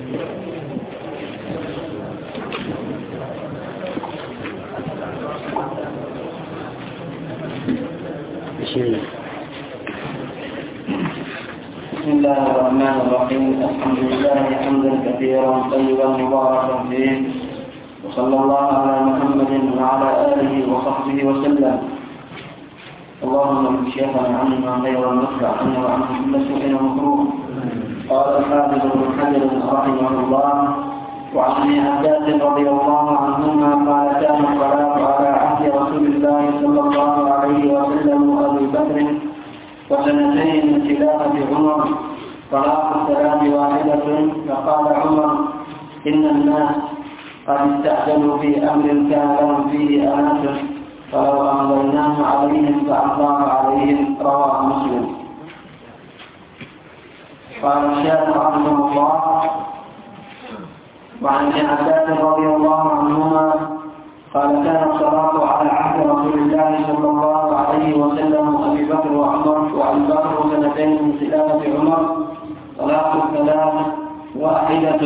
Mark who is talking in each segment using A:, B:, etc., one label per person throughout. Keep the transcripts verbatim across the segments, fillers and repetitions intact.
A: بسم الله الرحمن الرحيم. الحمد لله حمدا كثيرا طيبا مباركا فيه، وصلى الله على محمد وعلى آله وصحبه وسلم. اللهم اغفر شيخنا عنا خير النصر عنا وعن كل سوء ومكروه. قال الحافظ ابن حجر رحمه الله: وعن ابن عباس رضي الله عنهما قال: كان الصلاة على عهد رسول الله صلى الله عليه وسلم وأبي بكر وسنتين من خلافة عمر طلاق الثلاث واحدة. فقال عمر: إن الناس قد استعجلوا في أمر كان لهم فيه آنات، فلو أمضيناه عليهم فأمضاه عليهم. رواه مسلم. قال الشيخ رحمه الله: وعن ابن عباس رضي الله عنهما قال: كان الصلاة على عهد رسول الله صلى الله عليه وسلم وأبي بكر وعمر وأبي بكر سنتين من خلافة عمر طلاق الثلاث واحدة.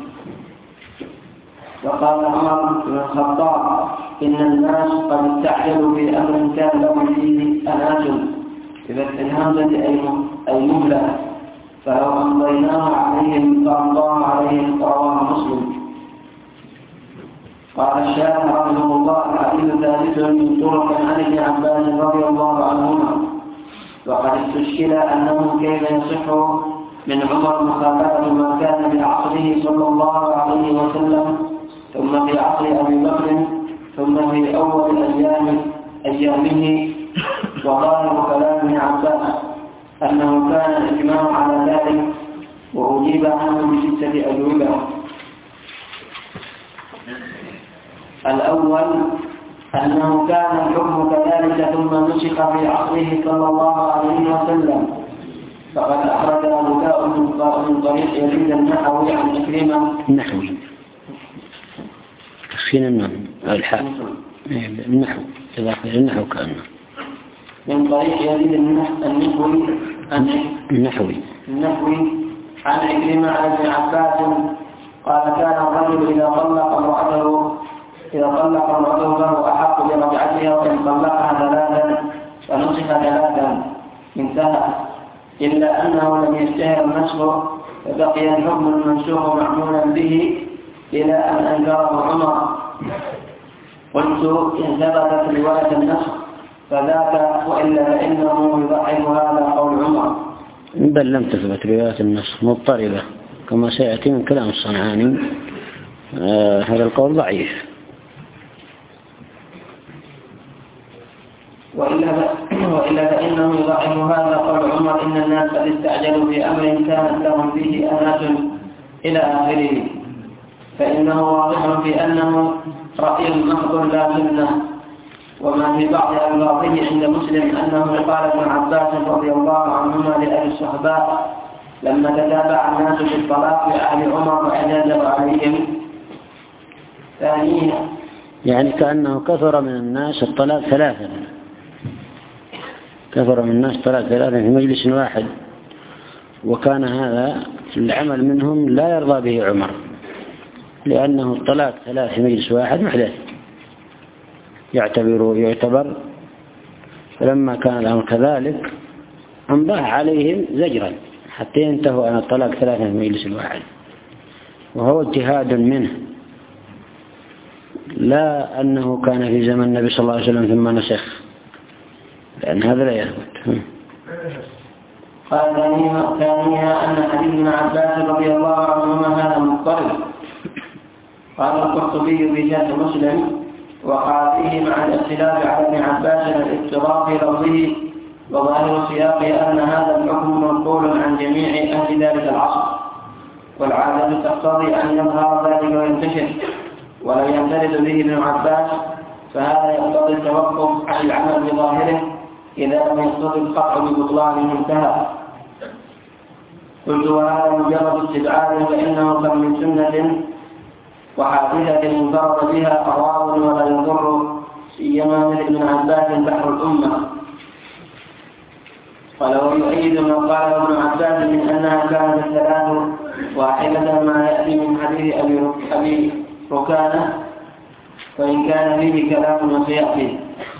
A: وقال عمر بن الخطاب: إن الناس قد استعجلوا في أمر كان لهم فيه أناس، إذا الهمزة أي مهلة، فلو أمضيناه عليهم فأمضاه عليهم. رواه مسلم. قال الشيخ رحمه الله: الحديث ثالث من طرق عن ابن عباس رضي الله عنهما. وقد استشكل أنه كيف يصح من عمر مخالفة ما كان في عصره صلى الله عليه وسلم ثم في عصر أبي بكر ثم في أول أيام أيامه. وظاهر كلام ابن عباس أنه كان الإجماع على ذلك، وأجيب عنه بستة أجوبة. الأول أنه كان الحكم كذلك ثم نسخ في عصره صلى الله عليه وسلم. فقد أخرج أبو داود من طريق يزيد النحوي عن إكرمة
B: النحوي تخشين النحو الحاء النحو إضافة النحو كأنه
A: من طريق يزيد النحوي
B: النحوي
A: النحوي عن إكرمة عن ابن عباس قال: كان الرجل إذا طلق امرأته إذا طلق امرأته فهو أحق برجعتها، وإن طلقها ثلاثا فنصف ثلاثا. انتهى. إلا أنه لم يشتهر النسخ، فبقي الحكم المنسوخ معمولا به إلى أن أنكره عمر. قلت: إن ثبتت رواية النسخ فذاك، وإلا فإنه يضعف هذا قول عمر.
B: بل لم تثبت رواية النسخ، مضطربة كما سيأتي من كلام الصنعاني. آه هذا القول ضعيف.
A: وإلا وإلا فإنه يضعف هذا قول عمر: إن الناس قد استعجلوا في أمر كانت لهم فيه آنات إلى آخره. فإنه واضح في أنه رأي محض لا سنة. وما في بعض ألفاظه عند مسلم أنه قال ابن عباس رضي الله عنهما لأهل الصحباء لما تتابع الناس في الطلاق لأهل عمر وأجازوا عليهم. ثانيا
B: يعني كأنه كثر من الناس الطلاق ثلاثة كثر من الناس طلاق ثلاثة في مجلس واحد، وكان هذا العمل منهم لا يرضى به عمر، لأنه الطلاق ثلاث في مجلس واحد محدث يعتبر يعتبر فلما كان الأمر كذلك أمضاه عليهم زجرا حتى ينتهوا عن الطلاق ثلاثة في مجلس واحد، وهو اجتهاد منه، لا أنه كان في زمن النبي صلى الله عليه وسلم ثم نسخ، لأن هذا لا يثبت.
A: قال ثانيها أن حديث ابن عباس رضي الله عنهما هذا مضطرب. قال القرطبي في شرح مسلم: وقع فيه مع الاختلاف على ابن عباس الاضطراب في لفظه، وظاهر سياقه أن هذا الحكم منقول عن جميع أهل ذلك العصر، والعادة تقتضي أن يظهر ذلك وينتشر، ولا ينفرد به ابن عباس، فهذا يقتضي التوقف عن العمل بظاهره إذا لم يقتضي القطع ببطلانه. انتهى. قلت: وهذا مجرد استبعاد، فإنه كم من سنة وحادثة انفرد بها قرار ولا يضر، سيما من ابن عباس بحر الأمة. ولو يؤيد ما قال ابن عباس من أنها كانت الثلاث واحدة ما يأتي من حديث أبي ركانة وإن كان فيه كلام وسيأتي.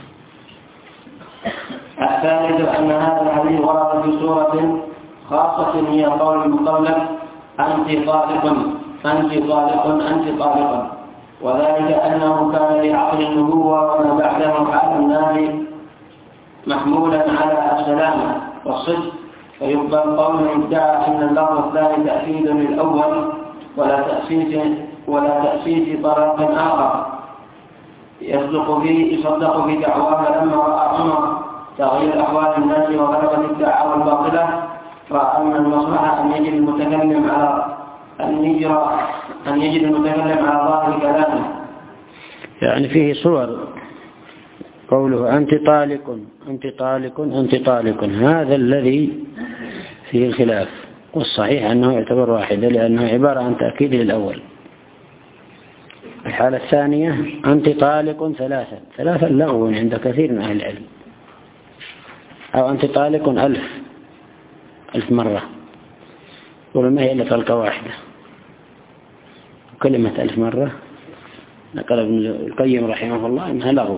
A: الثالث أن هذا الحديث ورد في سورة خاصة هي قول المطلق أنت طالق أنت طالق أنت طالق، وذلك أنه كان لعقل النبوة وما بعده على الناس محمولا على السلامة والصدق، فيقبل قول ادعى أن اللفظ الثاني تأكيد للأول ولا تأسيس ولا تأسيس طلاق آخر يصدق فيه يصدق في دعواه. لما رأى عمر تغيير أحوال الناس وغلبة الدعوى الباطلة رأى أن المصلحة أن يجد المتكلم على أن يجرى أن يجد المتكلم على ظاهر كلامه.
B: يعني فيه صور قوله أنت طالق أنت طالق أنت طالق، هذا الذي فيه الخلاف، والصحيح أنه يعتبر واحدة لأنه عبارة عن تأكيد للأول. الحالة الثانية أنت طالق ثلاثة ثلاثة لغو عند كثير من أهل العلم، أو أنت طالق ألف ألف مرة، ولما هي إلا طلقة واحدة. كلمة ألف مرة نقل ابن القيم رحمه الله إنها لغو.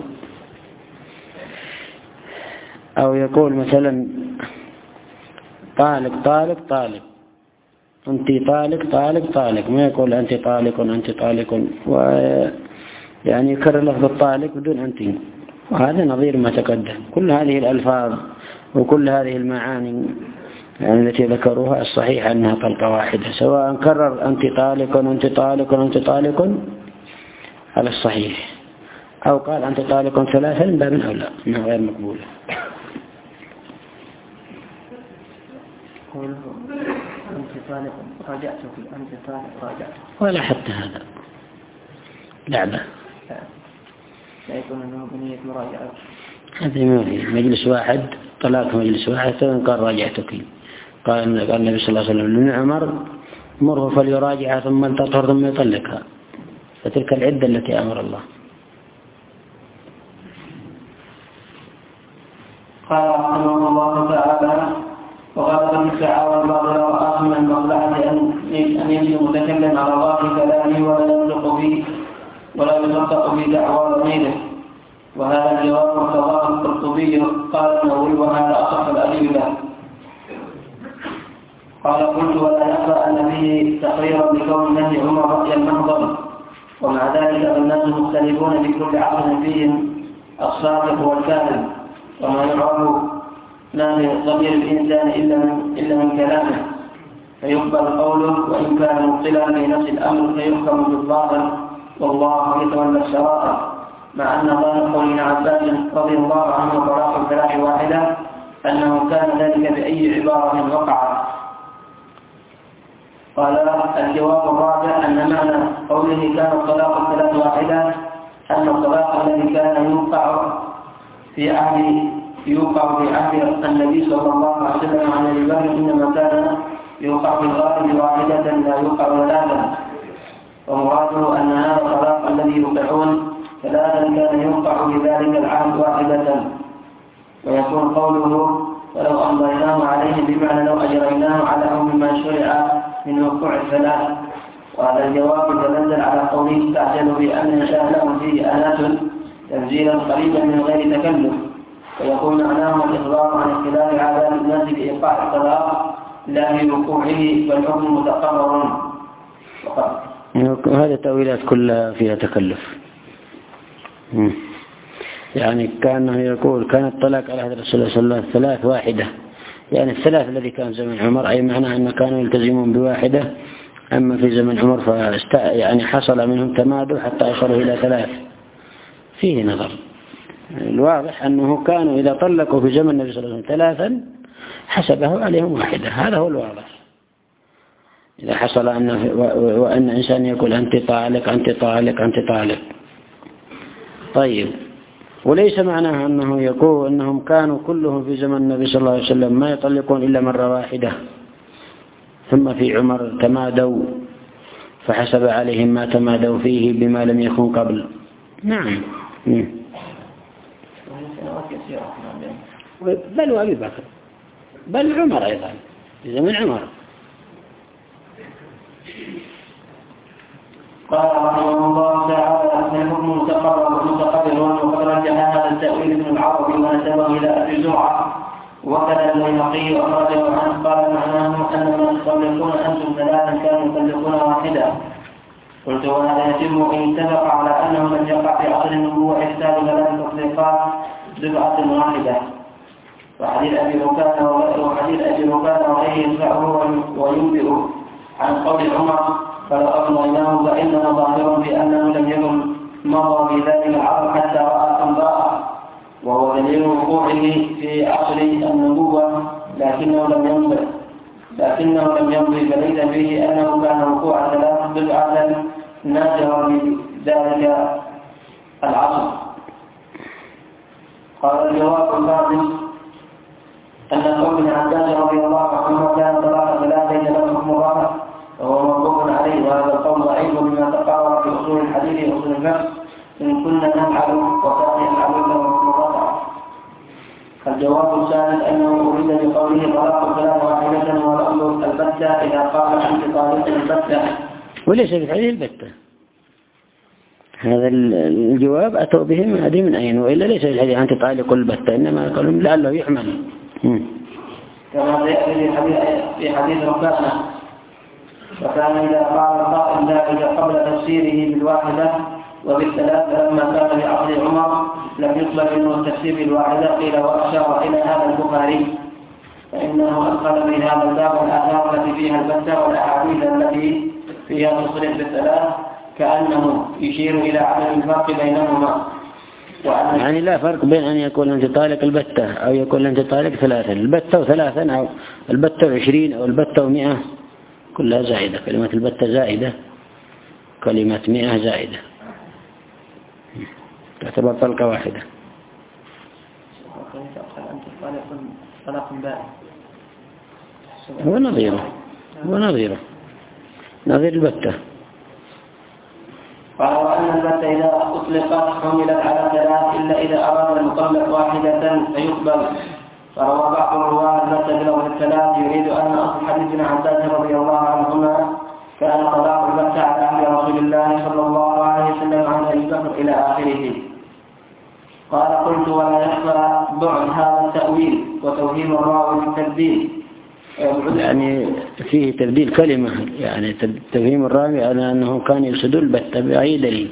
B: أو يقول مثلا طالق طالق طالق أنت طالق طالق طالق، ما يقول أنت طالق أنت طالق، ويعني يكرر لفظ الطالق بدون أنت، وهذا نظير ما تقدم. كل هذه الألفاظ وكل هذه المعاني يعني التي ذكروها الصحيح أنها طلقة واحدة، سواء كرر أنت طالق أنت طالق أنت طالق على الصحيح، أو قال أنت طالق ثلاثا من باب أولى أنها غير مقبولة.
A: قوله أنت طالق راجعتك أنت طالق راجعتك،
B: ولا حتى هذا لعبة،
A: لا يكون أنه بنية مراجعة.
B: هذه ما في مجلس واحد طلاق مجلس واحد قال راجعتك. قال النبي صلى الله عليه وسلم لابن عمر مره فليراجعها ثم تطهر ثم يطلقها، فتلك العدة التي أمر الله.
A: قال رحمه الله تعالى وغلبت الدعاوى الباطلة وآخر من المصلحة أن يجد متكلم على ظاهر كلامه ولا يصدق فيه ولا يصدق في دعوى ضميره، وهذا الجواب مرتضاه القرطبي قال النووي وهذا أصح الأدلة. قال قلت ولا يخفى أن فيه تقريرا بكون نهي عمر رأيا محضا، ومع ذلك فالناس مختلفون في كل عصر فيهم الصادق والكاذب، وما يعرف نهي ضمير الإنسان إلا من, إلا من كلامه فيقبل قوله، وإن كان مبطلا في نفس الأمر فيحكم بالظاهر والله يتولى السرائر. مع أن ظاهر قول ابن عباس رضي الله عنه طلاق الثلاث واحدة أنه كان ذلك بأي عبارة وقع. قال الجواب الرابع أن معنى قوله كان الطلاق الثلاث واحدة أن الطلاق الذي كان يوقع في عهد يوقع في عهد النبي صلى الله عليه وسلم عن أبي بكر إنما كان يوقع في الغالب واحدة لا يوقع ثلاثا، ومراده أن هذا الطلاق الذي يوقعون ثلاثا كان يوقع في ذلك العهد واحدة، ويكون قوله ولو أمضيناه عليه بمعنى لو أجريناه على حكم ما شرع من وقوع الثلاث. وهذا الجواب يتنزل على قوله استعجلوا بأن يشاء لهم فيه آلات تنزيلا قريبا من غير تكلف، ويكون معناه الإخبار عن اختلاف عادات الناس بإيقاع الطلاق لا في وقوعه والحكم متقرر.
B: وهذه التأويلات كلها فيها تكلف. يعني كأنه يقول كان الطلاق على عهد الرسول صلى الله عليه وسلم ثلاث واحدة، يعني الثلاث الذي كان زمن عمر، أي معنى أن كانوا يلتزمون بواحدة، أما في زمن عمر فاست يعني حصل منهم تمادع حتى وصلوا إلى ثلاث. فيه نظر. الواضح أنه كانوا إذا طلقوا في زمن النبي صلى الله عليه وسلم ثلاثا حسبه عليهم واحدة، هذا هو الواضح. إذا حصل أن وأن إنسان يقول أنت طالق أنت طالق أنت طالق. طيب، وليس معناه أنه يقول أنهم كانوا كلهم في زمن النبي صلى الله عليه وسلم ما يطلقون إلا مرة واحدة، ثم في عمر تمادوا فحسب عليهم ما تمادوا فيه بما لم يكن قبل. نعم. بل وأبي بكر بل عمر أيضا في زمن عمر
A: قال رحمه الله تعالى أن الحكم متقرر وقد رجح هذا التأويل ابن العربي ونسبه إلى أبي زرعة وكذا البيهقي أخرجه عنه قال معناه أن من تطلقون أنتم ثلاثا كانوا يطلقون واحدا. قلت وهذا يتم إن اتفق على أنه لم يقع في عصر النبوة إحدى ثلاث تطليقات دفعة واحدة. وحديث أبي ركان وحديث أبي ركان وغيره يدفعه وينبئ عن قول عمر فلو أغنيناه فإننا ظاهر بأنه لم يكن مضى في ذلك العصر حتى رأى أنباء وهو دليل وقوعه في عصر النبوة لكنه لم يمضي لكنه لم يمضي فليس فيه أنه كان وقوع ثلاث بدعة نادرا في ذلك العصر. قال الجواب الثالث أن قول ابن عباس رضي الله عنه كان طلاق ثلاثة له حكم الرفع وهو موقوف عليه وهذا القول ضعيف بما تقارب في أصول الحديث وأصول الفقه إن كنا نفعل وكان يفعلون له حكم الرفع. الجواب الثالث أنه أريد بقوله طلاق ثلاث واحدة ولفظ البتة إذا قال أنت طالق البتة
B: وليس بفعله البتة. هذا الجواب أتوا به من هذه من أين وإلا ليس الحديث أنت طالق البتة إنما قالوا لعله يحمل
A: كما يأتي في حديث ركانة وكان إذا قال القائل ذلك قبل تفسيره بالواحدة وبالثلاث لما كان في عصر عمر لم يقبل منه التفسير بالواحدة قيل وأشار إلى هذا البخاري فإنه أدخل في هذا الباب الآثار التي فيها البتة والأحاديث التي فيها تصريح بالثلاث كأنه يشير إلى عدم الفرق بينهما.
B: يعني لا فرق بين أن يكون أنت طالق البتة أو يكون أنت طالق ثلاثا. البتة وثلاثا أو البتة وعشرين أو البتة ومئة كلها زائدة. كلمة البتة زائدة كلمة مئة زائدة تعتبر طلقة واحدة. هو نظيره هو نظيره نظير البتة.
A: قال وأن البتة إذا أطلقت حملت على ثلاث إلا إذا أراد المطلق واحدة فيقبل. فروى بعض الرواة البتة بلفظ الثلاث يريد أن أصل حديث ابن عباس رضي الله عنهما كان طلاق البتة على عهد رسول الله صلى الله عليه وسلم عن أبي بكر إلى آخره. قال قلت ولا يخفى بعد هذا التأويل وتوهيم الراوي بالتبديل
B: يعني فيه تبديل كلمة يعني توهيم الراوي على أنه كان يقصد البتة بأي دليل.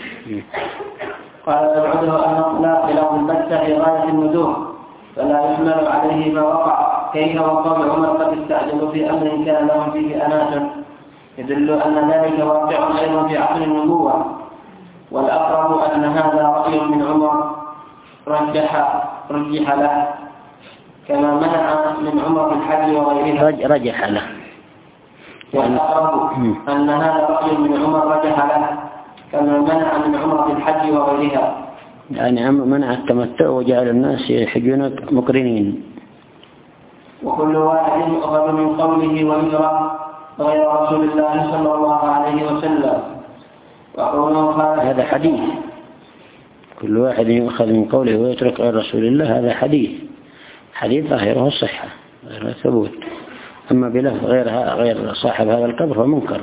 A: قال العذر أن أطلاق بلفظ البتة في غاية الندوه فلا يحمل عليه ما وقع كيف وقال عمر قد استعجلوا في أمر كان لهم فيه أناس يدل أن ذلك واقع أيضا في عصر النبوة. والأقرب أن هذا رأي من عمر رجح رجح له كما منع من عمر في الحج وغيرها
B: رجح له.
A: والأقرب أن هذا رأي من عمر رجح له كما منع من عمر في الحج وغيرها
B: يعني منع التمتع وجعل الناس يحجون مقرنين.
A: وكل واحد يؤخذ من قوله ويجرى غير رسول الله صلى الله عليه وسلم.
B: هذا حديث كل واحد يؤخذ من قوله ويترك غير رسول الله هذا حديث حديث ظاهره الصحة غير الثبوت. أما بلفظ غيرها غير صاحب هذا القبر فمنكر.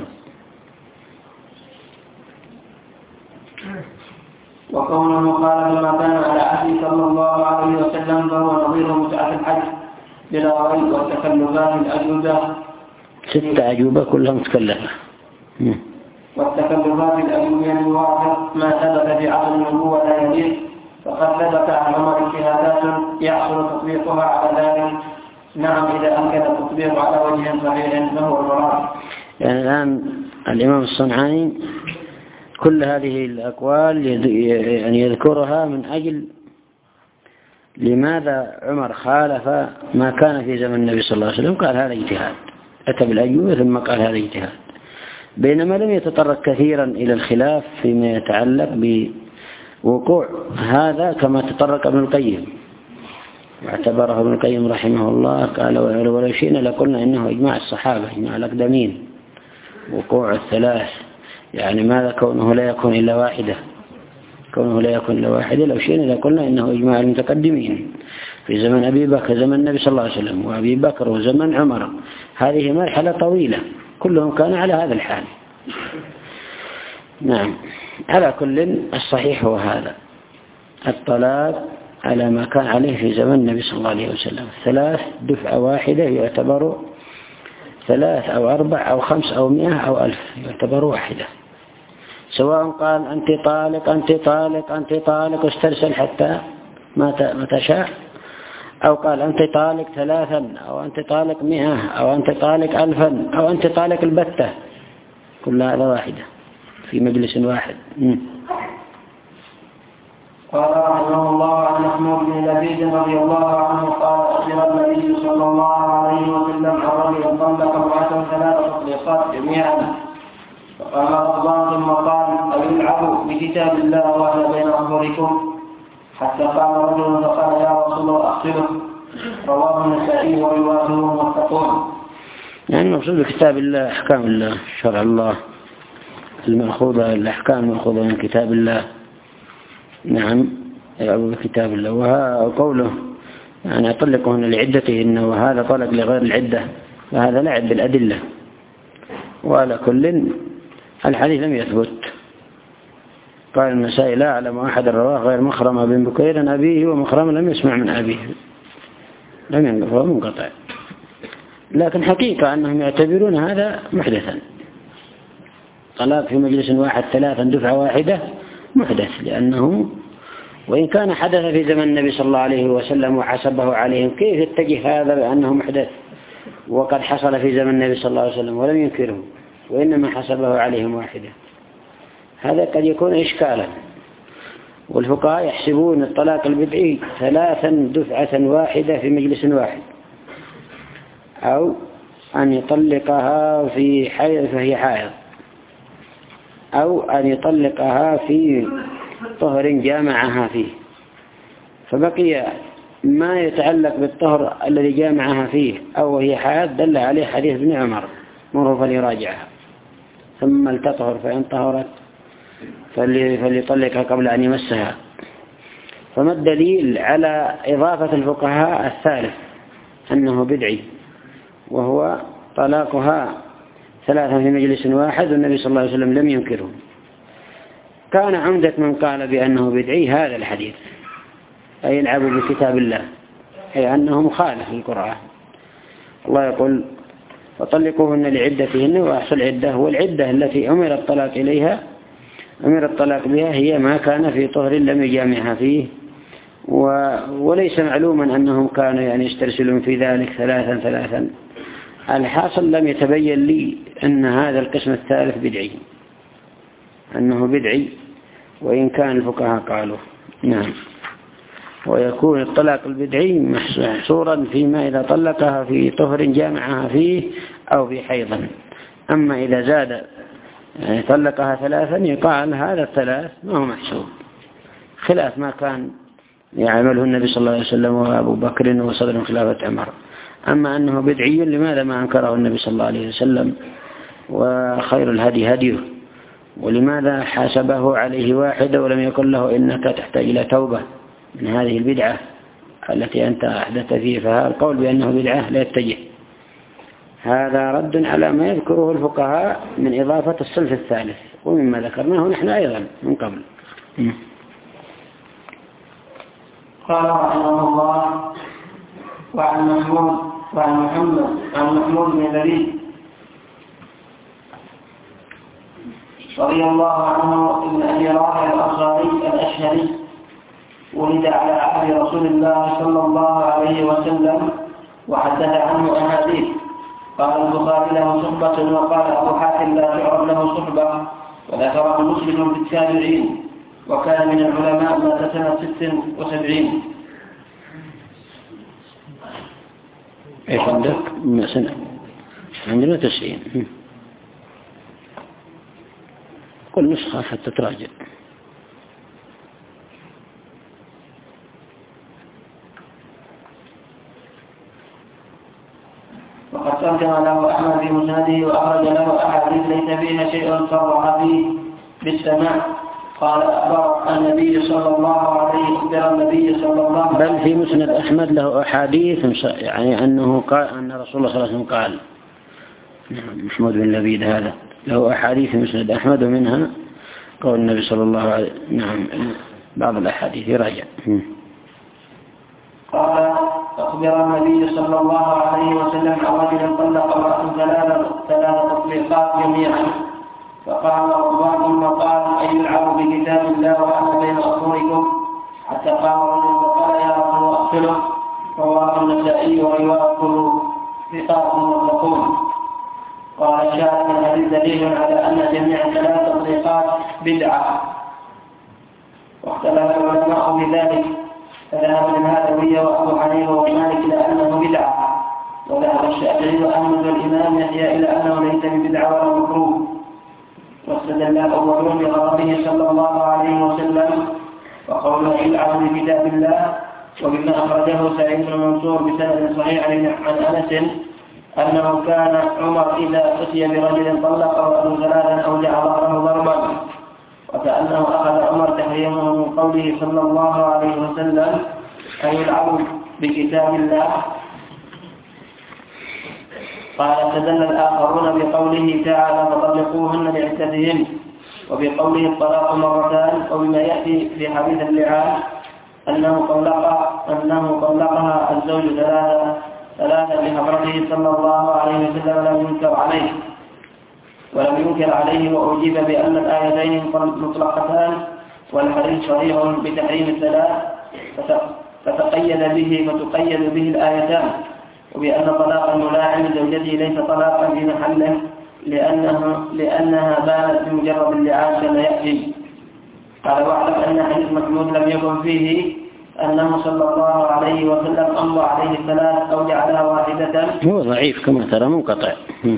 A: وكونه قال ما كان على عهد صلى الله عليه وسلم فهو نظير متعة الحج بلا ريب والتكلفات الأجوبة
B: ستة أجوبة كلها متكلفة
A: والتكلفات الأجوبة الواضح ما ثبت في عصر النبوة لا يليق فقد ثبت عن عمر اجتهادات يحصل تطبيقها على ذلك. نعم إذا أمكن التطبيق على وجه صحيح فهو المراد.
B: يعني الآن الإمام الصنعاني كل هذه الأقوال يعني يذكرها من أجل لماذا عمر خالف ما كان في زمن النبي صلى الله عليه وسلم. قال هذا اجتهاد أتى بالأجوبة ثم قال هذا اجتهاد بينما لم يتطرق كثيرا إلى الخلاف فيما يتعلق بوقوع هذا كما تطرق ابن القيم واعتبره ابن القيم رحمه الله قال ولو شئنا لقلنا إنه إجماع الصحابة إجماع الأقدمين وقوع الثلاث يعني ماذا كونه لا يكون إلا واحدة كونه لا يكون إلا واحدة لو شئنا لقلنا إنه إجماع المتقدمين في زمن أبي بكر زمن النبي صلى الله عليه وسلم وأبي بكر وزمن عمر. هذه مرحلة طويلة كلهم كانوا على هذا الحال. نعم. على كل الصحيح هو هذا، الطلاق على ما كان عليه في زمن النبي صلى الله عليه وسلم، ثلاث دفعة واحدة يعتبر ثلاث أو أربع أو خمس أو مئة أو ألف، يعتبر واحدة، سواء قال أنت طالق أنت طالق أنت طالق واسترسل حتى ما تشاء، أو قال أنت طالق ثلاثا أو أنت طالق مئة أو أنت طالق ألفا أو أنت طالق البتة، كل هذا واحدة في مجلس واحد. م.
A: قال رحمه الله عن محمود بن لبيد رضي الله عنه قال أخبر النبي صلى الله عليه وسلم عن رجل طلق امرأته ثلاث تطليقات جميعا، فقال غضبان ثم قال ألعبوا بكتاب الله وأنا بين أظهركم، حتى قال رجل فقال يا رسول الله أغسله، رواه النسائي ورواته موثقون.
B: يعني المقصود بكتاب الله أحكام الله، شرع الله المأخوذة، الأحكام المأخوذة من كتاب الله. نعم، يلعب بكتاب الله. وقوله يعني أطلقهن لعدتهن وهذا طلق لغير العدة، فهذا لعب بالأدلة. وعلى كل الحديث لم يثبت. قال النسائي لا أعلم أحد رواه غير مخرمة بن بكير أبيه، ومخرمة لم يسمع من أبيه، لم ينقطع منقطع. لكن حقيقة أنهم يعتبرون هذا محدثا، طلاق في مجلس واحد ثلاثا دفعة واحدة محدث، لأنه وإن كان حدث في زمن النبي صلى الله عليه وسلم وحسبه عليهم، كيف يتجه هذا بأنه محدث وقد حصل في زمن النبي صلى الله عليه وسلم ولم ينكره، وإنما حسبه عليهم واحدة؟ هذا قد يكون إشكالا. والفقهاء يحسبون الطلاق البدعي ثلاثا دفعة واحدة في مجلس واحد، أو أن يطلقها في حيض فهي حائض، أو أن يطلقها في طهر جامعها فيه. فبقي ما يتعلق بالطهر الذي جامعها فيه أو هي حائض دل عليه حديث ابن عمر مره فليراجعها ثم لتطهر، فإن طهرت فليطلقها قبل أن يمسها. فما الدليل على إضافة الفقهاء الثالث أنه بدعي، وهو طلاقها ثلاثا في مجلس واحد والنبي صلى الله عليه وسلم لم ينكره؟ كان عمدة من قال بأنه بدعي هذا الحديث، أي يلعبوا بكتاب الله، أي أنه مخالف للقرآن. الله يقول فطلقوهن لعدتهن وأحصوا العدة، والعدة التي أمر الطلاق إليها أمر الطلاق بها هي ما كان في طهر لم يجامعها فيه، و... وليس معلوما أنهم كانوا يعني يسترسلون في ذلك ثلاثا ثلاثا. الحاصل لم يتبين لي أن هذا القسم الثالث بدعي، أنه بدعي وإن كان الفقهاء قالوا. نعم. ويكون الطلاق البدعي محصورا فيما إذا طلقها في طهر جامعها فيه أو في حيضا. أما إذا زاد يعني طلقها ثلاثا يقال هذا الثلاث ما هو محسوب، خلاف ما كان يعمله النبي صلى الله عليه وسلم وأبو بكر وصدر خلافة عمر. أما أنه بدعي لماذا ما أنكره النبي صلى الله عليه وسلم وخير الهدي هديه؟ ولماذا حاسبه عليه واحدة ولم يقل له إنك تحتاج إلى توبة من هذه البدعة التي أنت أحدثت فيه؟ فهذا القول بأنه بدعة لا يتجه. هذا رد على ما يذكره الفقهاء من إضافة الصنف الثالث، ومما ذكرناه نحن أيضا من قبل.
A: قال رحمه الله وعن محمود وعن محمد عن محمود بن لبيد رضي الله عنه ابن أبي رافع الأنصاري الأشهري، ولد على عهد رسول الله صلى الله عليه وسلم وحدث عنه أحاديث. قال البخاري له صحبة، وقال أبو حاتم لا تعرف له صحبة، وذكره مسلم في التابعين، وكان من العلماء مات سنة ست وسبعين.
B: ايش عندك؟ ما سنة عندنا تسعين. كل نسخة حتى تراجع.
A: وقد ترجم له أحمد في مسنده وأخرج له أحاديث ليس فيها شيء صرح فيه بالسماع. قال أخبر النبي صلى الله عليه وسلم النبي صلى الله عليه وسلم
B: بل في مسند أحمد له أحاديث يعني أنه قال أن رسول الله صلى الله عليه وسلم قال نعم. محمود بن لبيد هذا له أحاديث مسند أحمد منها قول النبي صلى الله عليه وسلم. نعم بعض الأحاديث يراجع.
A: قال أخبر النبي صلى الله عليه وسلم عن رجل طلق امرأة ثلاث ثلاث تطليقات جميعا، فقال رضوان ثم قال أي العب بكتاب الله وأنا بين أظهركم، حتى قام رجل وقال يا رسول أقتله، رواه النسائي وروايته ثقات مطلقون. قال الشاهد من هذا دليل على أن جميع ثلاث تطليقات بدعة، واختلف العلماء في ذلك، فذهب الهادوية وأبو حنيفة ومالك إلى أنه بدعة، وذهب الشافعي وأحمد والإمام يحيى إلى أنه ليس ببدعة ولا مكروه، واستدل الأولون بغضبه صلى الله عليه وسلم وقوله العبد بكتاب الله، وبما أخرجه سعيد بن منصور بسند صحيح عن أنس أنه كان عمر إذا أتي برجل طلق وأبو ثلاثا أو جعل ظهره ضربا، وكأنه أخذ عمر تحريمه من قوله صلى الله عليه وسلم أي العبد بكتاب الله. قال استدل الآخرون بقوله تعالى فطلقوهن لعدتهن، وبقوله الطلاق مرتان، وبما يأتي في حديث اللعان أنه طلق أنه طلقها الزوج ثلاثة ثلاثة بحضرته صلى الله عليه وسلم لم ينكر عليه ولم ينكر عليه وأجيب بأن الآيتين مطلقتان والحديث صريح بتحريم الثلاث فتقيد به فتقيد به الآيتان، وبأن طلاق الملاعن زوجته ليس طلاقا في محله لأنه لأنها بانت بمجرد اللعان كما يأتي. قال واعلم أن حديث محمود لم يكن فيه أنه صلى الله عليه وسلم أمضى عليه الثلاث أو جعلها واحدة،
B: هو ضعيف كما ترى منقطع.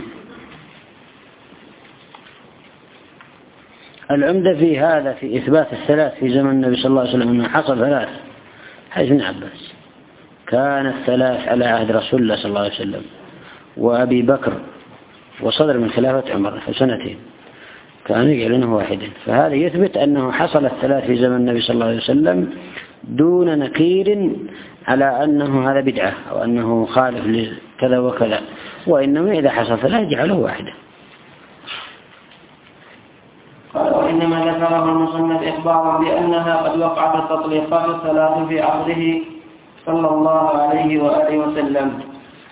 B: العمدة في هذا في إثبات الثلاث في زمن النبي صلى الله عليه وسلم أنه حصل ثلاث، حيث ابن عباس كان الثلاث على عهد رسول الله صلى الله عليه وسلم وأبي بكر، وصدر من خلافة عمر في سنتين كان يعلنه واحدا، فهذا يثبت أنه حصل الثلاث في زمن النبي صلى الله عليه وسلم دون نكير على أنه هذا بدعة أو أنه خالف لكذا وكذا، وإنما إذا حصل ثلاث جعله واحدا.
A: قال وإنما ذكره المصنف إخبارا بأنها قد وقعت التطليقات الثلاث في عصره صلى الله عليه وآله وسلم.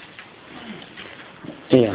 B: إيه.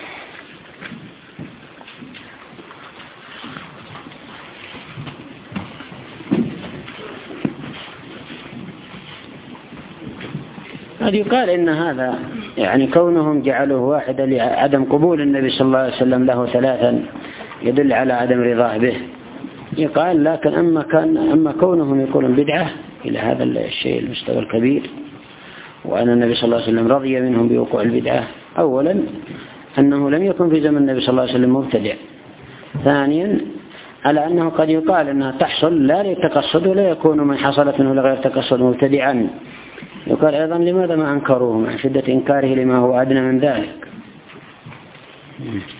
B: قد يقال إن هذا يعني كونهم جعلوه واحدا لعدم قبول النبي صلى الله عليه وسلم له ثلاثا يدل على عدم رضاه به، يقال. لكن أما كان أما كونهم يقولون بدعة إلى هذا الشيء المستوى الكبير، وأن النبي صلى الله عليه وسلم رضي منهم بوقوع البدعة، أولا أنه لم يكن في زمن النبي صلى الله عليه وسلم مبتدع، ثانيا على أنه قد يقال أنها تحصل لا لتقصد ولا يكون من حصلت منه لغير تقصد مبتدعا. يقال أيضا لماذا ما أنكروه مع شدة إنكاره لما هو أدنى من ذلك.